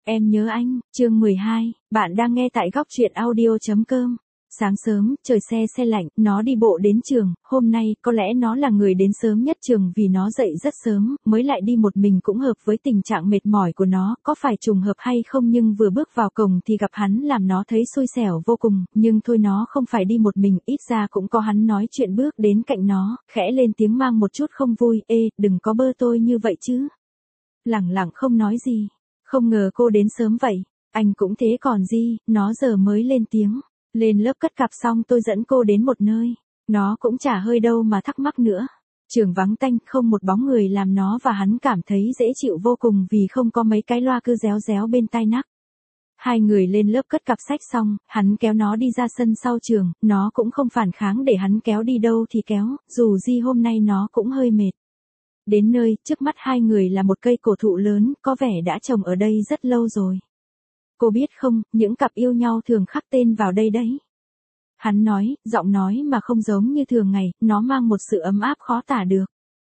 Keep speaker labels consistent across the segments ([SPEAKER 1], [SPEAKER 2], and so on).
[SPEAKER 1] Em nhớ anh, chương 12, bạn đang nghe tại góc truyện audio.com. Sáng sớm, trời se lạnh, nó đi bộ đến trường, hôm nay, có lẽ nó là người đến sớm nhất trường vì nó dậy rất sớm, mới lại đi một mình cũng hợp với tình trạng mệt mỏi của nó, có phải trùng hợp hay không nhưng vừa bước vào cổng thì gặp hắn làm nó thấy xui xẻo vô cùng, nhưng thôi nó không phải đi một mình, ít ra cũng có hắn nói chuyện bước đến cạnh nó, khẽ lên tiếng mang một chút không vui, ê, đừng có bơ tôi như vậy chứ. Lẳng lặng không nói gì. Không ngờ cô đến sớm vậy, anh cũng thế còn gì, nó giờ mới lên tiếng. Lên lớp cất cặp xong tôi dẫn cô đến một nơi, nó cũng chả hơi đâu mà thắc mắc nữa. Trường vắng tanh, không một bóng người làm nó và hắn cảm thấy dễ chịu vô cùng vì không có mấy cái loa cứ réo réo bên tai nắc. Hai người lên lớp cất cặp sách xong, hắn kéo nó đi ra sân sau trường, nó cũng không phản kháng để hắn kéo đi đâu thì kéo, dù gì hôm nay nó cũng hơi mệt. Đến nơi, trước mắt hai người là một cây cổ thụ lớn, có vẻ đã trồng ở đây rất lâu rồi. Cô biết không, những cặp yêu nhau thường khắc tên vào đây đấy. Hắn nói, giọng nói mà không giống như thường ngày, nó mang một sự ấm áp khó tả được.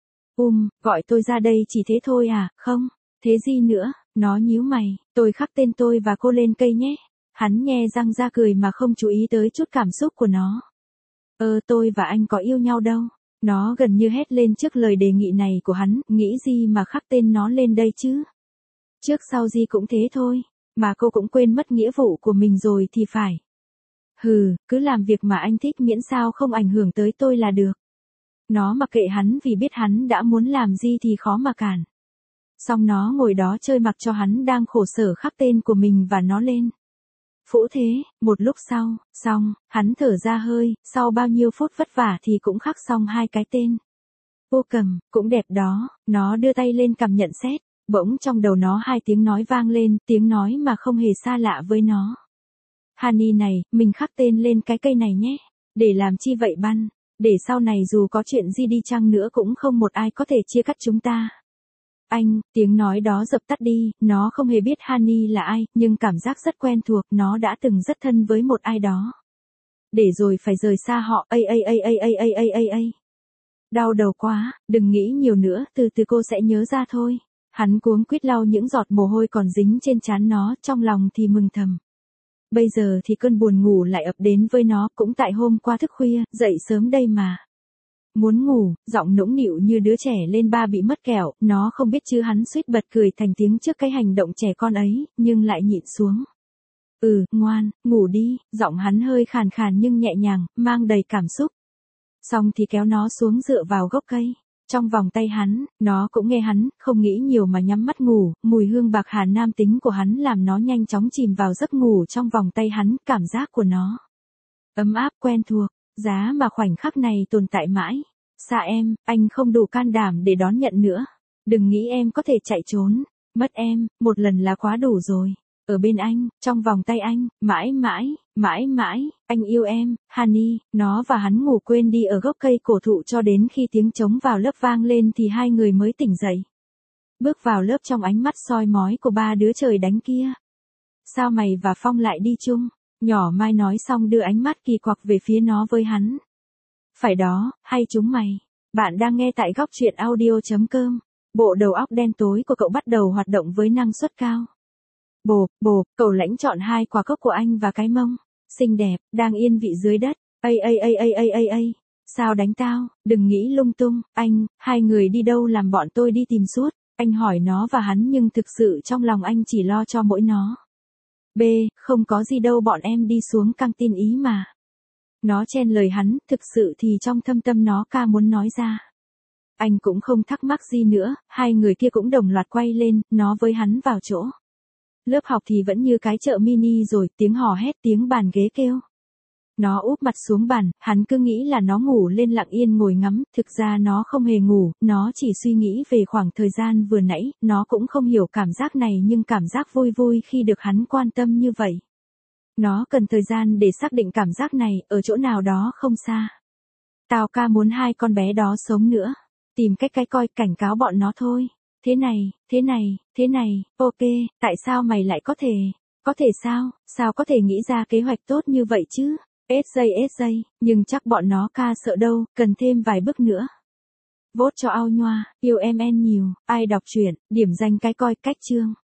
[SPEAKER 1] Gọi tôi ra đây chỉ thế thôi à, không, thế gì nữa, nó nhíu mày, tôi khắc tên tôi và cô lên cây nhé. Hắn nhe răng ra cười mà không chú ý tới chút cảm xúc của nó. Tôi và anh có yêu nhau đâu. Nó gần như hét lên trước lời đề nghị này của hắn, nghĩ gì mà khắc tên nó lên đây chứ. Trước sau gì cũng thế thôi, mà cô cũng quên mất nghĩa vụ của mình rồi thì phải. Cứ làm việc mà anh thích miễn sao không ảnh hưởng tới tôi là được. Nó mặc kệ hắn vì biết hắn đã muốn làm gì thì khó mà cản. Xong nó ngồi đó chơi mặc cho hắn đang khổ sở khắc tên của mình và nó lên. Phũ thế, một lúc sau, xong, hắn thở ra hơi, sau bao nhiêu phút vất vả thì cũng khắc xong hai cái tên. Vô cầm, cũng đẹp đó, nó đưa tay lên cầm nhận xét, bỗng trong đầu nó hai tiếng nói vang lên, tiếng nói mà không hề xa lạ với nó. Honey này, mình khắc tên lên cái cây này nhé, để làm chi vậy Băn, để sau này dù có chuyện gì đi chăng nữa cũng không một ai có thể chia cắt chúng ta. Anh, tiếng nói đó dập tắt đi, nó không hề biết Honey là ai, nhưng cảm giác rất quen thuộc, nó đã từng rất thân với một ai đó. Để rồi phải rời xa họ, Đau đầu quá, đừng nghĩ nhiều nữa, từ từ cô sẽ nhớ ra thôi. Hắn cuống quýt lau những giọt mồ hôi còn dính trên trán nó, trong lòng thì mừng thầm. Bây giờ thì cơn buồn ngủ lại ập đến với nó, cũng tại hôm qua thức khuya, dậy sớm đây mà. Muốn ngủ, giọng nũng nịu như đứa trẻ lên ba bị mất kẹo, nó không biết chứ hắn suýt bật cười thành tiếng trước cái hành động trẻ con ấy, nhưng lại nhịn xuống. Ngoan, ngủ đi, giọng hắn hơi khàn khàn nhưng nhẹ nhàng, mang đầy cảm xúc. Xong thì kéo nó xuống dựa vào gốc cây. Trong vòng tay hắn, nó cũng nghe hắn, không nghĩ nhiều mà nhắm mắt ngủ, mùi hương bạc hà nam tính của hắn làm nó nhanh chóng chìm vào giấc ngủ trong vòng tay hắn, cảm giác của nó ấm áp quen thuộc, giá mà khoảnh khắc này tồn tại mãi. Xa em, anh không đủ can đảm để đón nhận nữa. Đừng nghĩ em có thể chạy trốn, mất em, một lần là quá đủ rồi. Ở bên anh, trong vòng tay anh, mãi mãi, anh yêu em, Honey. Nó và hắn ngủ quên đi ở gốc cây cổ thụ cho đến khi tiếng trống vào lớp vang lên thì hai người mới tỉnh dậy. Bước vào lớp trong ánh mắt soi mói của ba đứa trời đánh kia. Sao mày và Phong lại đi chung? Nhỏ Mai nói xong đưa ánh mắt kỳ quặc về phía nó với hắn. Phải đó, hay chúng mày. Bạn đang nghe tại góc truyện audio.com. Bộ đầu óc đen tối của cậu bắt đầu hoạt động với năng suất cao. Cậu lãnh chọn hai quả cốc của anh và cái mông. Xinh đẹp, đang yên vị dưới đất. Sao đánh tao, đừng nghĩ lung tung, anh, hai người đi đâu làm bọn tôi đi tìm suốt. Anh hỏi nó và hắn nhưng thực sự trong lòng anh chỉ lo cho mỗi nó. Không có gì đâu bọn em đi xuống căng tin ý mà. Nó chen lời hắn, thực sự thì trong thâm tâm nó ca muốn nói ra. Anh cũng không thắc mắc gì nữa, hai người kia cũng đồng loạt quay lên, nó với hắn vào chỗ. Lớp học thì vẫn như cái chợ mini rồi, tiếng hò hét, tiếng bàn ghế kêu. Nó úp mặt xuống bàn, hắn cứ nghĩ là nó ngủ lên lặng yên ngồi ngắm, thực ra nó không hề ngủ, nó chỉ suy nghĩ về khoảng thời gian vừa nãy, nó cũng không hiểu cảm giác này nhưng cảm giác vui vui khi được hắn quan tâm như vậy. Nó cần thời gian để xác định cảm giác này, ở chỗ nào đó không xa. Tao ca muốn hai con bé đó sống nữa. Tìm cách cái coi, cảnh cáo bọn nó thôi. Thế này, ok, tại sao mày lại có thể sao có thể nghĩ ra kế hoạch tốt như vậy chứ? SJ, nhưng chắc bọn nó ca sợ đâu, cần thêm vài bước nữa. Vote cho ao nhoa, yêu em en nhiều, ai đọc truyện, điểm danh cái coi cách chương.